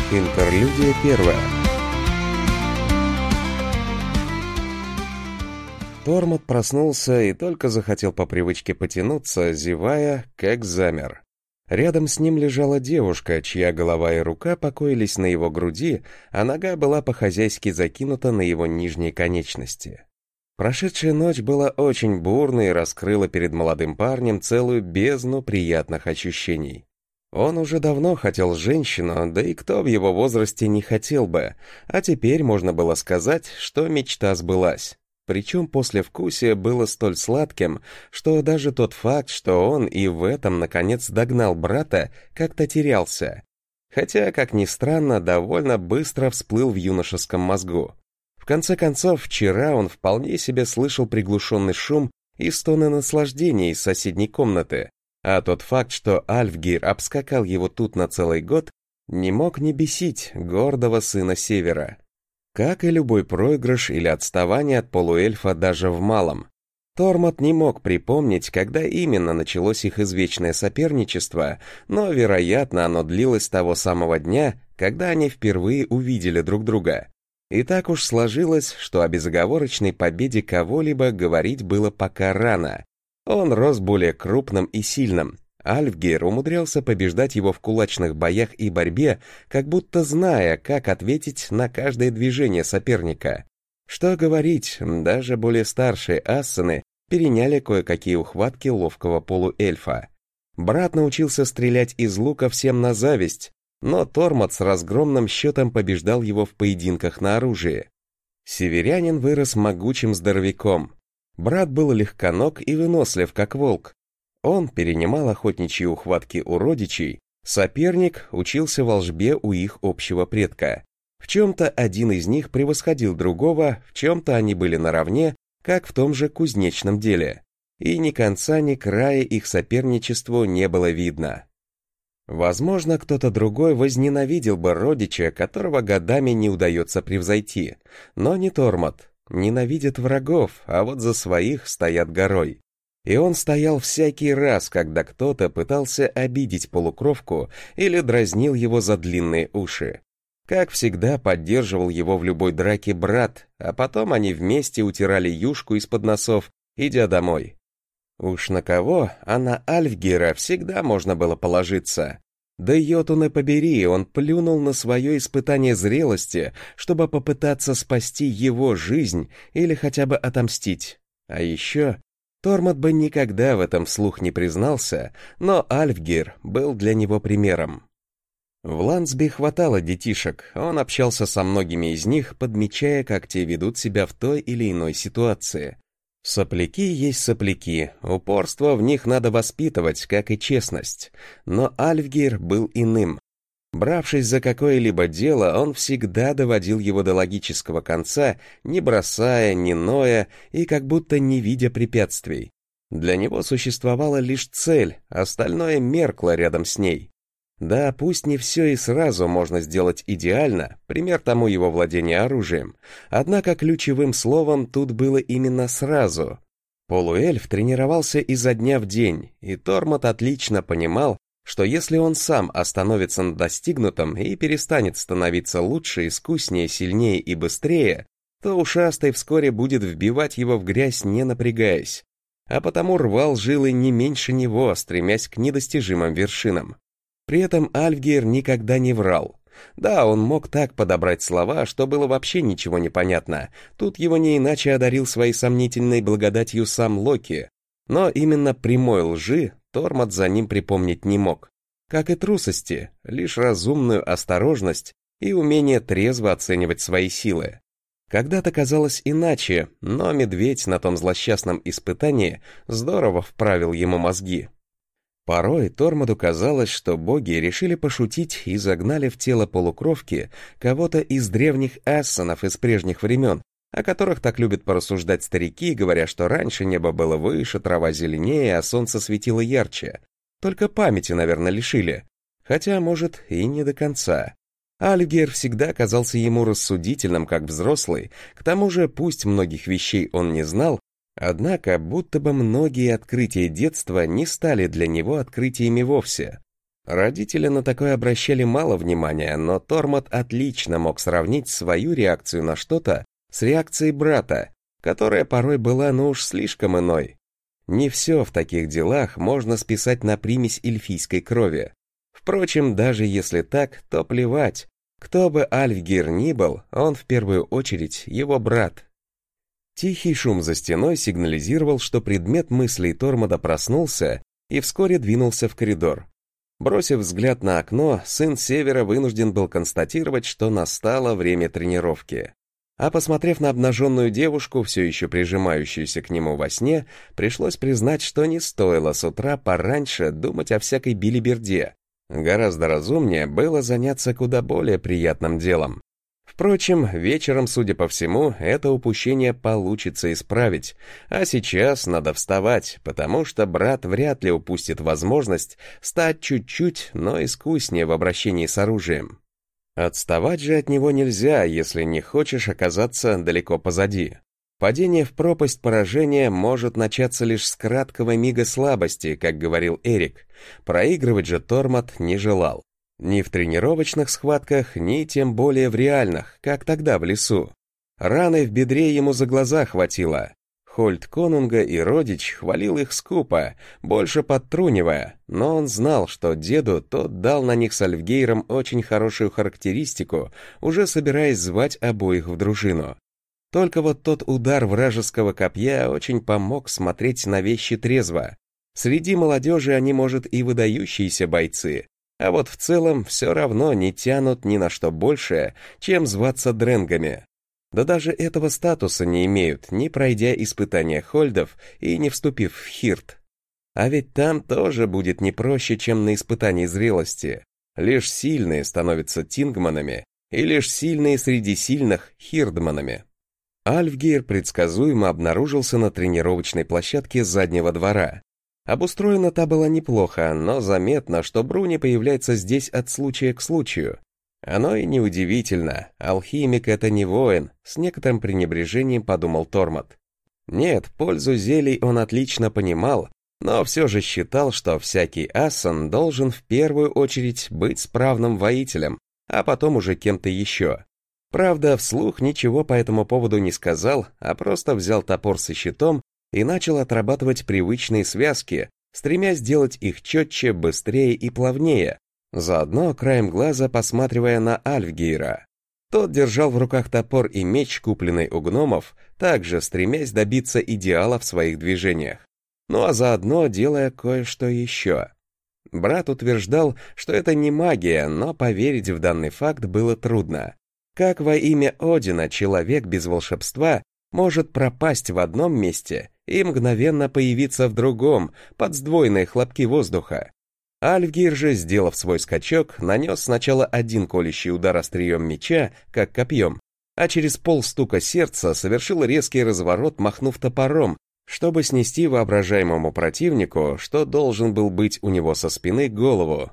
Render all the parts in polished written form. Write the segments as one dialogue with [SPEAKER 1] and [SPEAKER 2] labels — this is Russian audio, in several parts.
[SPEAKER 1] Интерлюдия первая. Тормот проснулся и только захотел по привычке потянуться, зевая, как замер. Рядом с ним лежала девушка, чья голова и рука покоились на его груди, а нога была по-хозяйски закинута на его нижние конечности. Прошедшая ночь была очень бурной и раскрыла перед молодым парнем целую бездну приятных ощущений. Он уже давно хотел женщину, да и кто в его возрасте не хотел бы, а теперь можно было сказать, что мечта сбылась. Причем послевкусие было столь сладким, что даже тот факт, что он и в этом наконец догнал брата, как-то терялся. Хотя, как ни странно, довольно быстро всплыл в юношеском мозгу. В конце концов, вчера он вполне себе слышал приглушенный шум и стоны наслаждения из соседней комнаты, а тот факт, что Альфгир обскакал его тут на целый год, не мог не бесить гордого сына Севера. Как и любой проигрыш или отставание от полуэльфа даже в малом. Тормот не мог припомнить, когда именно началось их извечное соперничество, но, вероятно, оно длилось с того самого дня, когда они впервые увидели друг друга. И так уж сложилось, что о безоговорочной победе кого-либо говорить было пока рано. Он рос более крупным и сильным. Альфгир умудрялся побеждать его в кулачных боях и борьбе, как будто зная, как ответить на каждое движение соперника. Что говорить, даже более старшие ассены переняли кое-какие ухватки ловкого полуэльфа. Брат научился стрелять из лука всем на зависть, но Тормот с разгромным счетом побеждал его в поединках на оружие. Северянин вырос могучим здоровяком. Брат был легконог и вынослив, как волк. Он перенимал охотничьи ухватки у родичей, соперник учился волжбе у их общего предка. В чем-то один из них превосходил другого, в чем-то они были наравне, как в том же кузнечном деле. И ни конца, ни края их соперничеству не было видно. Возможно, кто-то другой возненавидел бы родича, которого годами не удается превзойти, но не Тормот. Ненавидят врагов, а вот за своих стоят горой. И он стоял всякий раз, когда кто-то пытался обидеть полукровку или дразнил его за длинные уши. Как всегда, поддерживал его в любой драке брат, а потом они вместе утирали юшку из-под носов, идя домой. Уж на кого, а на Альфгира всегда можно было положиться. Да Йотуне побери, он плюнул на свое испытание зрелости, чтобы попытаться спасти его жизнь или хотя бы отомстить. А еще Тормот бы никогда в этом вслух не признался, но Альфгир был для него примером. В Лансби хватало детишек, он общался со многими из них, подмечая, как те ведут себя в той или иной ситуации. Сопляки есть сопляки, упорство в них надо воспитывать, как и честность. Но Альфгир был иным. Бравшись за какое-либо дело, он всегда доводил его до логического конца, не бросая, не ноя и как будто не видя препятствий. Для него существовала лишь цель, остальное меркло рядом с ней. Да, пусть не все и сразу можно сделать идеально, пример тому его владение оружием, однако ключевым словом тут было именно «сразу». Полуэльф тренировался изо дня в день, и Тормот отлично понимал, что если он сам остановится на достигнутом и перестанет становиться лучше, искуснее, сильнее и быстрее, то ушастый вскоре будет вбивать его в грязь, не напрягаясь, а потому рвал жилы не меньше него, стремясь к недостижимым вершинам. При этом Альфгир никогда не врал. Да, он мог так подобрать слова, что было вообще ничего не понятно. Тут его не иначе одарил своей сомнительной благодатью сам Локи. Но именно прямой лжи Тормот за ним припомнить не мог. Как и трусости, лишь разумную осторожность и умение трезво оценивать свои силы. Когда-то казалось иначе, но медведь на том злосчастном испытании здорово вправил ему мозги. Порой Тормоду казалось, что боги решили пошутить и загнали в тело полукровки кого-то из древних ассанов из прежних времен, о которых так любят порассуждать старики, говоря, что раньше небо было выше, трава зеленее, а солнце светило ярче. Только памяти, наверное, лишили. Хотя, может, и не до конца. Альфгир всегда казался ему рассудительным, как взрослый, к тому же, пусть многих вещей он не знал, однако, будто бы многие открытия детства не стали для него открытиями вовсе. Родители на такое обращали мало внимания, но Тормот отлично мог сравнить свою реакцию на что-то с реакцией брата, которая порой была, ну уж слишком иной. Не все в таких делах можно списать на примесь эльфийской крови. Впрочем, даже если так, то плевать. Кто бы Альфгир ни был, он в первую очередь его брат. Тихий шум за стеной сигнализировал, что предмет мыслей Тормода проснулся и вскоре двинулся в коридор. Бросив взгляд на окно, сын Севера вынужден был констатировать, что настало время тренировки. А посмотрев на обнаженную девушку, все еще прижимающуюся к нему во сне, пришлось признать, что не стоило с утра пораньше думать о всякой билиберде. Гораздо разумнее было заняться куда более приятным делом. Впрочем, вечером, судя по всему, это упущение получится исправить, а сейчас надо вставать, потому что брат вряд ли упустит возможность стать чуть-чуть, но искуснее в обращении с оружием. Отставать же от него нельзя, если не хочешь оказаться далеко позади. Падение в пропасть поражения может начаться лишь с краткого мига слабости, как говорил Эрик. Проигрывать же Тормот не желал. Ни в тренировочных схватках, ни тем более в реальных, как тогда в лесу. Раны в бедре ему за глаза хватило. Хольд Конунга и Родич хвалил их скупо, больше подтрунивая, но он знал, что деду тот дал на них с Альфгейром очень хорошую характеристику, уже собираясь звать обоих в дружину. Только вот тот удар вражеского копья очень помог смотреть на вещи трезво. Среди молодежи они, может, и выдающиеся бойцы, а вот в целом все равно не тянут ни на что большее, чем зваться дренгами. Да даже этого статуса не имеют, не пройдя испытания Хольдов и не вступив в Хирт. А ведь там тоже будет не проще, чем на испытании зрелости. Лишь сильные становятся тингманами, и лишь сильные среди сильных хирдманами. Альфгейр предсказуемо обнаружился на тренировочной площадке заднего двора. Обустроена та была неплохо, но заметно, что Бруни появляется здесь от случая к случаю. Оно и неудивительно, алхимик — это не воин, с некоторым пренебрежением подумал Тормот. Нет, пользу зелий он отлично понимал, но все же считал, что всякий ассан должен в первую очередь быть справным воителем, а потом уже кем-то еще. Правда, вслух ничего по этому поводу не сказал, а просто взял топор со щитом и начал отрабатывать привычные связки, стремясь сделать их четче, быстрее и плавнее, заодно краем глаза посматривая на Альфгейра. Тот держал в руках топор и меч, купленный у гномов, также стремясь добиться идеала в своих движениях. Ну а заодно делая кое-что еще. Брат утверждал, что это не магия, но поверить в данный факт было трудно. Как во имя Одина человек без волшебства может пропасть в одном месте и мгновенно появиться в другом, под сдвоенные хлопки воздуха? Альфгейр же, сделав свой скачок, нанес сначала один колющий удар острием меча, как копьем, а через полстука сердца совершил резкий разворот, махнув топором, чтобы снести воображаемому противнику, что должен был быть у него со спины, голову.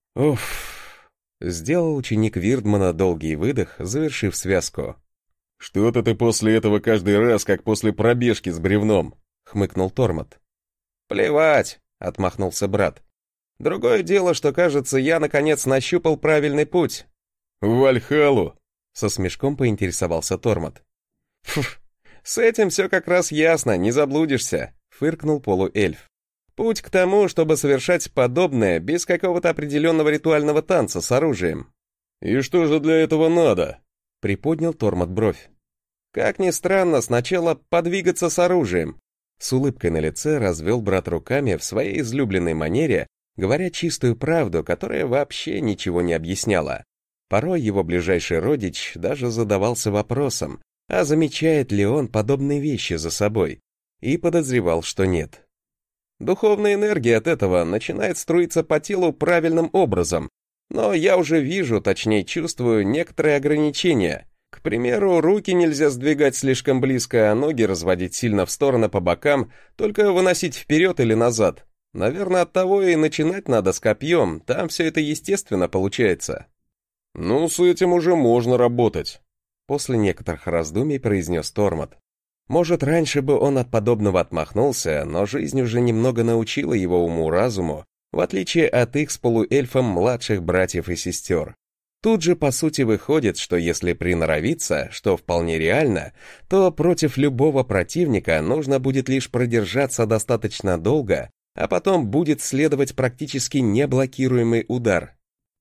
[SPEAKER 1] Уф! Сделал ученик Вирдмана долгий выдох, завершив связку.
[SPEAKER 2] «Что-то ты после этого каждый раз, как после пробежки с бревном», — хмыкнул Тормот.
[SPEAKER 1] «Плевать», — отмахнулся брат. «Другое дело, что, кажется, я, наконец, нащупал правильный путь».
[SPEAKER 2] «В Вальхалу»,
[SPEAKER 1] — со смешком поинтересовался Тормот. «Фух, с этим все как раз ясно, не заблудишься», — фыркнул полуэльф. «Путь к тому, чтобы совершать подобное без какого-то определенного ритуального танца с оружием».
[SPEAKER 2] «И что же для этого надо?»
[SPEAKER 1] — приподнял Тормот бровь. «Как ни странно, сначала подвигаться с оружием». С улыбкой на лице развел брат руками в своей излюбленной манере, говоря чистую правду, которая вообще ничего не объясняла. Порой его ближайший родич даже задавался вопросом, а замечает ли он подобные вещи за собой, и подозревал, что нет. Духовная энергия от этого начинает струиться по телу правильным образом, но я уже вижу, точнее чувствую, некоторые ограничения. К примеру, руки нельзя сдвигать слишком близко, а ноги разводить сильно в стороны по бокам, только выносить вперед или назад. Наверное, оттого и начинать надо с копьем, там все это естественно получается.
[SPEAKER 2] «Ну, с этим уже можно работать»,
[SPEAKER 1] — после некоторых раздумий произнес Тормот. Может, раньше бы он от подобного отмахнулся, но жизнь уже немного научила его уму-разуму, в отличие от их с полуэльфом младших братьев и сестер. Тут же, по сути, выходит, что если приноровиться, что вполне реально, то против любого противника нужно будет лишь продержаться достаточно долго, а потом будет следовать практически неблокируемый удар.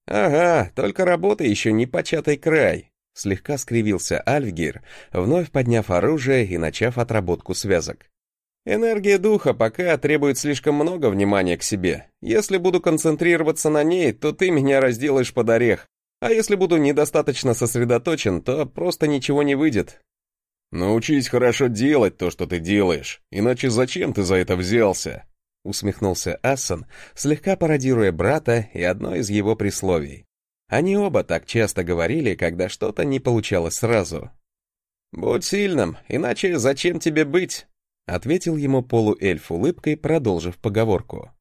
[SPEAKER 1] «Ага, только работа еще не початый край», — слегка скривился Альфгир, вновь подняв оружие и начав отработку связок. «Энергия духа пока требует слишком много внимания к себе. Если буду концентрироваться на ней, то ты меня разделаешь под орех. А если буду недостаточно сосредоточен, то просто ничего не выйдет».
[SPEAKER 2] «Научись хорошо делать то, что ты делаешь, иначе зачем ты за это взялся?»
[SPEAKER 1] Усмехнулся Ассан, слегка пародируя брата и одно из его присловий. Они оба так часто говорили, когда что-то не получалось сразу. «Будь сильным, иначе зачем тебе быть?» ответил ему полуэльф улыбкой, продолжив поговорку.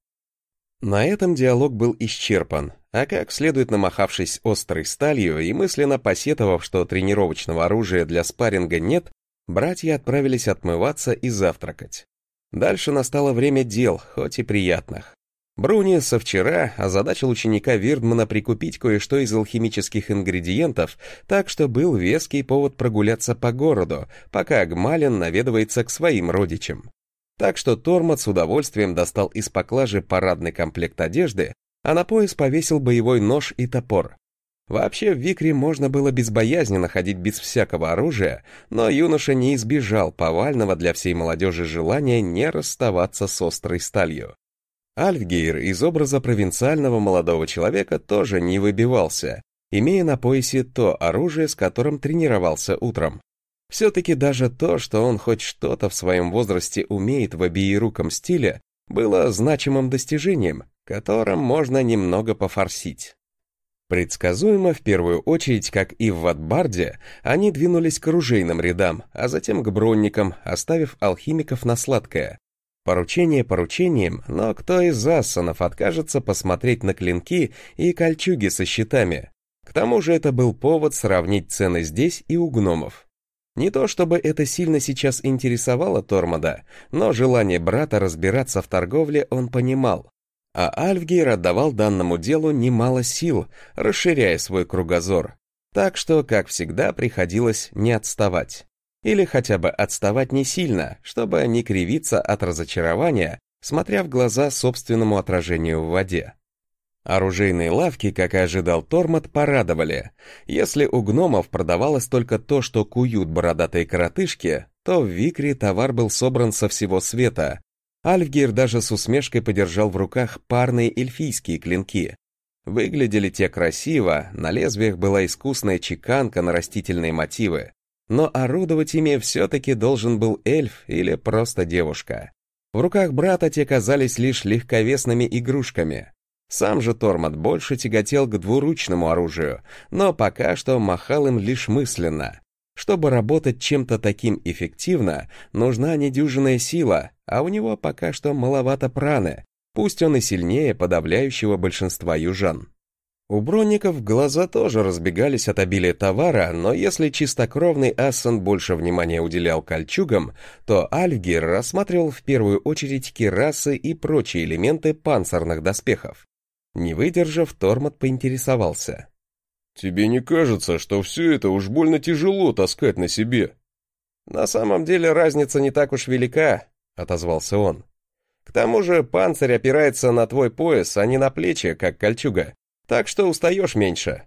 [SPEAKER 1] На этом диалог был исчерпан, а как следует намахавшись острой сталью и мысленно посетовав, что тренировочного оружия для спарринга нет, братья отправились отмываться и завтракать. Дальше настало время дел, хоть и приятных. Бруни со вчера озадачил ученика Вирдмана прикупить кое-что из алхимических ингредиентов, так что был веский повод прогуляться по городу, пока Гмалин наведывается к своим родичам. Так что Тормот с удовольствием достал из поклажи парадный комплект одежды, а на пояс повесил боевой нож и топор. Вообще в Викре можно было безбоязненно ходить без всякого оружия, но юноша не избежал повального для всей молодежи желания не расставаться с острой сталью. Альфгейр из образа провинциального молодого человека тоже не выбивался, имея на поясе то оружие, с которым тренировался утром. Все-таки даже то, что он хоть что-то в своем возрасте умеет в обеируком стиле, было значимым достижением, которым можно немного пофорсить. Предсказуемо, в первую очередь, как и в Ватбарде, они двинулись к оружейным рядам, а затем к бронникам, оставив алхимиков на сладкое. Поручение поручением, но кто из ассанов откажется посмотреть на клинки и кольчуги со щитами? К тому же это был повод сравнить цены здесь и у гномов. Не то чтобы это сильно сейчас интересовало Тормода, но желание брата разбираться в торговле он понимал. А Альфгейр отдавал данному делу немало сил, расширяя свой кругозор. Так что, как всегда, приходилось не отставать. Или хотя бы отставать не сильно, чтобы не кривиться от разочарования, смотря в глаза собственному отражению в воде. Оружейные лавки, как и ожидал Тормот, порадовали. Если у гномов продавалось только то, что куют бородатые коротышки, то в Викре товар был собран со всего света. Альфгейр даже с усмешкой подержал в руках парные эльфийские клинки. Выглядели те красиво, на лезвиях была искусная чеканка на растительные мотивы. Но орудовать ими все-таки должен был эльф или просто девушка. В руках брата те казались лишь легковесными игрушками. Сам же Тормот больше тяготел к двуручному оружию, но пока что махал им лишь мысленно. Чтобы работать чем-то таким эффективно, нужна недюжинная сила, а у него пока что маловато праны, пусть он и сильнее подавляющего большинства южан. У бронников глаза тоже разбегались от обилия товара, но если чистокровный Ассан больше внимания уделял кольчугам, то Альфгейр рассматривал в первую очередь кирасы и прочие элементы панцирных доспехов. Не выдержав, Тормот поинтересовался.
[SPEAKER 2] «Тебе не кажется, что все это уж больно тяжело таскать на себе?»
[SPEAKER 1] «На самом деле разница не так уж велика», — отозвался он. «К тому же панцирь опирается на твой пояс, а не на плечи, как кольчуга, так что устаешь меньше».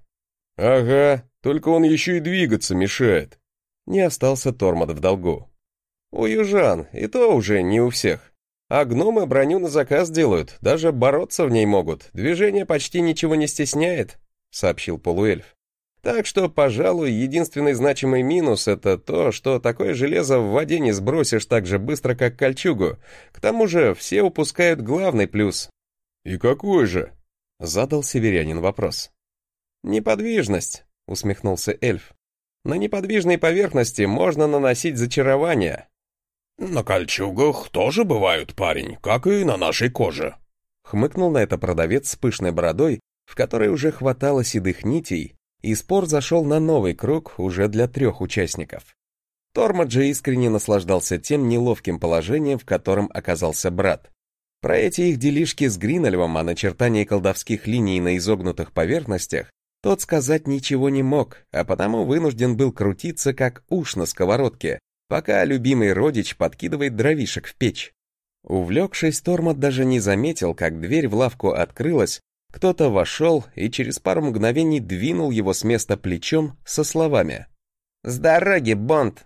[SPEAKER 2] «Ага, только он еще и двигаться мешает».
[SPEAKER 1] Не остался Тормот в долгу. «У южан, и то уже не у всех. А гномы броню на заказ делают, даже бороться в ней могут, движение почти ничего не стесняет», — сообщил полуэльф. «Так что, пожалуй, единственный значимый минус — это то, что такое железо в воде не сбросишь так же быстро, как кольчугу. К тому же все упускают главный плюс».
[SPEAKER 2] «И какой же?»
[SPEAKER 1] — задал северянин вопрос. «Неподвижность», — усмехнулся эльф. «На неподвижной поверхности можно наносить зачарования».
[SPEAKER 3] «На кольчугах тоже бывают, парень, как и на нашей коже»,
[SPEAKER 1] — хмыкнул на это продавец с пышной бородой, в которой уже хватало седых нитей, и спор зашел на новый круг уже для 3 участников. Тормот же искренне наслаждался тем неловким положением, в котором оказался брат. Про эти их делишки с Гринольвом о начертании колдовских линий на изогнутых поверхностях тот сказать ничего не мог, а потому вынужден был крутиться как уж на сковородке, пока любимый родич подкидывает дровишек в печь. Увлекшись, Тормот даже не заметил, как дверь в лавку открылась, кто-то вошел и через пару мгновений двинул его с места плечом со словами: «С дороги, Бонд!»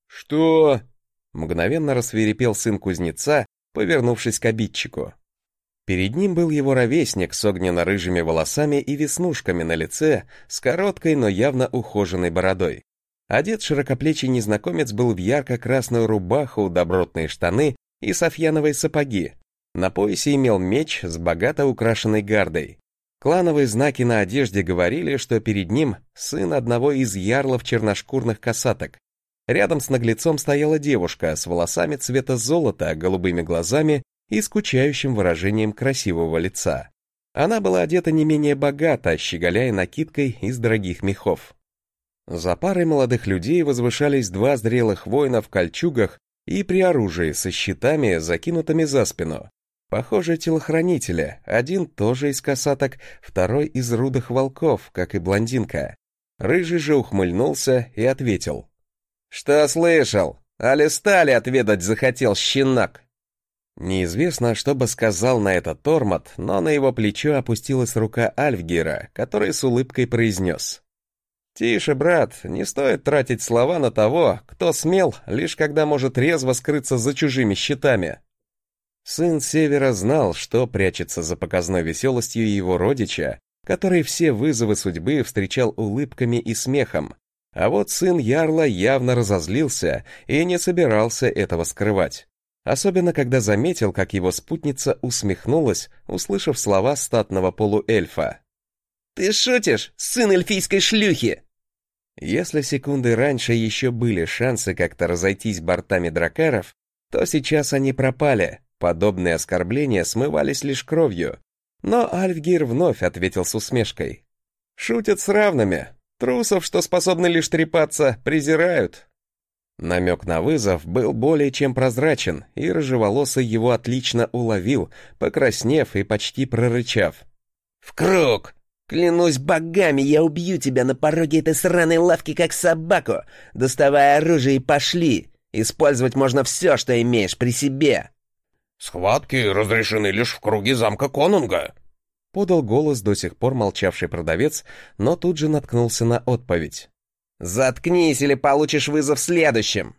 [SPEAKER 2] «Что?»
[SPEAKER 1] — мгновенно рассвирепел сын кузнеца, повернувшись к обидчику. Перед ним был его ровесник с огненно-рыжими волосами и веснушками на лице, с короткой, но явно ухоженной бородой. Одет широкоплечий незнакомец был в ярко-красную рубаху, добротные штаны и софьяновые сапоги. На поясе имел меч с богато украшенной гардой. Клановые знаки на одежде говорили, что перед ним сын одного из ярлов черношкурных косаток. Рядом с наглецом стояла девушка с волосами цвета золота, голубыми глазами и скучающим выражением красивого лица. Она была одета не менее богато, щеголяя накидкой из дорогих мехов. За парой молодых людей возвышались два зрелых воина в кольчугах и при оружии со щитами, закинутыми за спину. Похоже, телохранители, один тоже из косаток, второй из рудых волков, как и блондинка. Рыжий же ухмыльнулся и ответил: «Что слышал? Али стали отведать захотел щенок?» Неизвестно, что бы сказал на это Тормот, но на его плечо опустилась рука Альфгира, который с улыбкой произнес: «Тише, брат, не стоит тратить слова на того, кто смел, лишь когда может резво скрыться за чужими щитами». Сын Севера знал, что прячется за показной веселостью его родича, который все вызовы судьбы встречал улыбками и смехом, а вот сын Ярла явно разозлился и не собирался этого скрывать. Особенно, когда заметил, как его спутница усмехнулась, услышав слова статного полуэльфа. «Ты шутишь, сын эльфийской шлюхи?» Если секунды раньше еще были шансы как-то разойтись бортами дракаров, то сейчас они пропали, подобные оскорбления смывались лишь кровью. Но Альфгир вновь ответил с усмешкой: «Шутят с равными, трусов, что способны лишь трепаться, презирают». Намек на вызов был более чем прозрачен, и рыжеволосый его отлично уловил, покраснев и почти прорычав: «В круг! Клянусь богами, я убью тебя на пороге этой сраной лавки, как собаку! Доставай оружие и пошли! Использовать можно все, что имеешь при себе!»
[SPEAKER 3] «Схватки разрешены лишь в круге замка Конунга»,
[SPEAKER 1] — подал голос до сих пор молчавший продавец, но тут же наткнулся на отповедь: «Заткнись, или получишь вызов следующим!»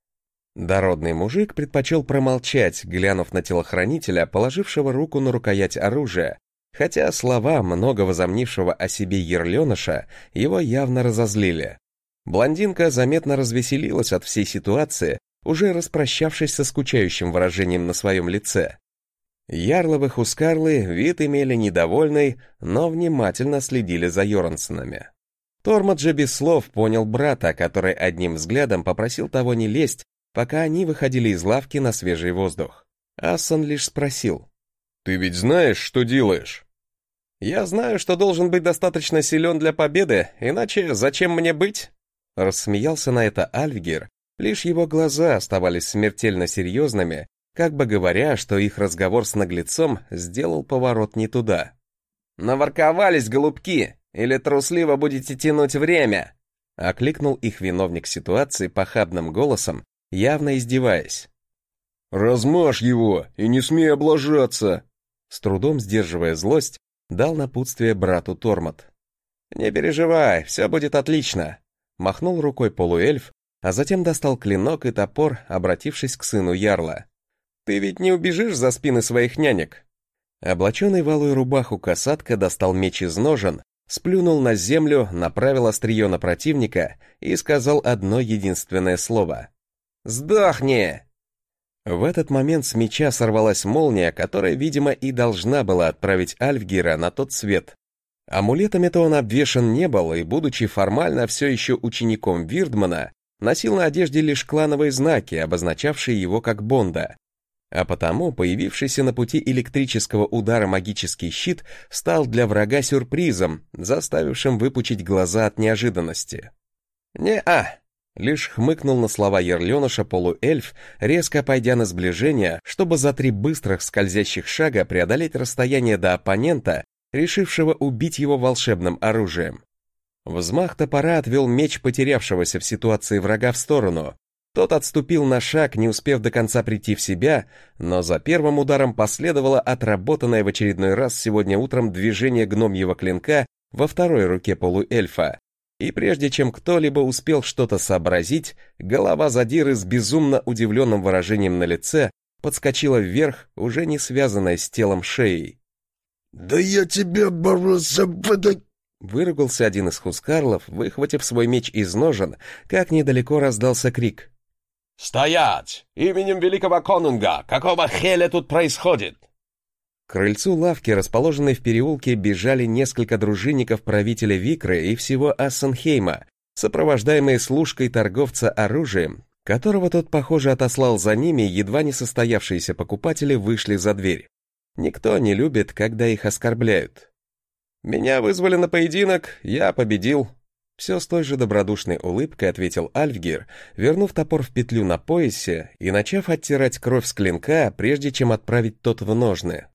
[SPEAKER 1] Дородный мужик предпочел промолчать, глянув на телохранителя, положившего руку на рукоять оружия, хотя слова много возомнившего о себе ерленыша его явно разозлили. Блондинка заметно развеселилась от всей ситуации, уже распрощавшись со скучающим выражением на своем лице. Ярловы Хускарлы вид имели недовольный, но внимательно следили за Йорнсонами. Тормот же без слов понял брата, который одним взглядом попросил того не лезть, пока они выходили из лавки на свежий воздух. Ассон лишь спросил:
[SPEAKER 2] «Ты ведь знаешь, что делаешь?»
[SPEAKER 1] «Я знаю, что должен быть достаточно силен для победы, иначе зачем мне быть?» Рассмеялся на это Альфгир, лишь его глаза оставались смертельно серьезными, как бы говоря, что их разговор с наглецом сделал поворот не туда. «Наворковались, голубки! Или трусливо будете тянуть время?» — окликнул их виновник ситуации похабным голосом, явно издеваясь.
[SPEAKER 2] «Размажь его и не смей облажаться!»
[SPEAKER 1] С трудом сдерживая злость, дал напутствие брату Тормот. «Не переживай, все будет отлично!» — махнул рукой полуэльф, а затем достал клинок и топор, обратившись к сыну Ярла. «Ты ведь не убежишь за спины своих нянек?» Облаченный в алую рубаху косатка достал меч из ножен, сплюнул на землю, направил острие на противника и сказал одно единственное слово: «Сдохни!» В этот момент с меча сорвалась молния, которая, видимо, и должна была отправить Альфгира на тот свет. Амулетами-то он обвешан не был, и, будучи формально все еще учеником Вирдмана, носил на одежде лишь клановые знаки, обозначавшие его как Бонда. А потому появившийся на пути электрического удара магический щит стал для врага сюрпризом, заставившим выпучить глаза от неожиданности. «Не-а, Лишь хмыкнул на слова ерленыша полуэльф, резко пойдя на сближение, чтобы за 3 быстрых скользящих шага преодолеть расстояние до оппонента, решившего убить его волшебным оружием. Взмах топора отвел меч потерявшегося в ситуации врага в сторону. Тот отступил на шаг, не успев до конца прийти в себя, но за первым ударом последовало отработанное в очередной раз сегодня утром движение гномьего клинка во второй руке полуэльфа. И прежде чем кто-либо успел что-то сообразить, голова задиры с безумно удивленным выражением на лице подскочила вверх, уже не связанная с телом шеей.
[SPEAKER 4] «Да я тебя боролся выдать!»
[SPEAKER 1] Выругался один из хускарлов, выхватив свой меч из ножен, как недалеко раздался крик.
[SPEAKER 3] «Стоять! Именем великого конунга! Какого хеля тут происходит?»
[SPEAKER 1] К крыльцу лавки, расположенной в переулке, бежали несколько дружинников правителя Викры и всего Ассенхейма, сопровождаемые служкой торговца оружием, которого тот, похоже, отослал за ними, едва не состоявшиеся покупатели вышли за дверь. Никто не любит, когда их оскорбляют. «Меня вызвали на поединок, я победил». Все с той же добродушной улыбкой ответил Альфгир, вернув топор в петлю на поясе и начав оттирать кровь с клинка, прежде чем отправить тот в ножны.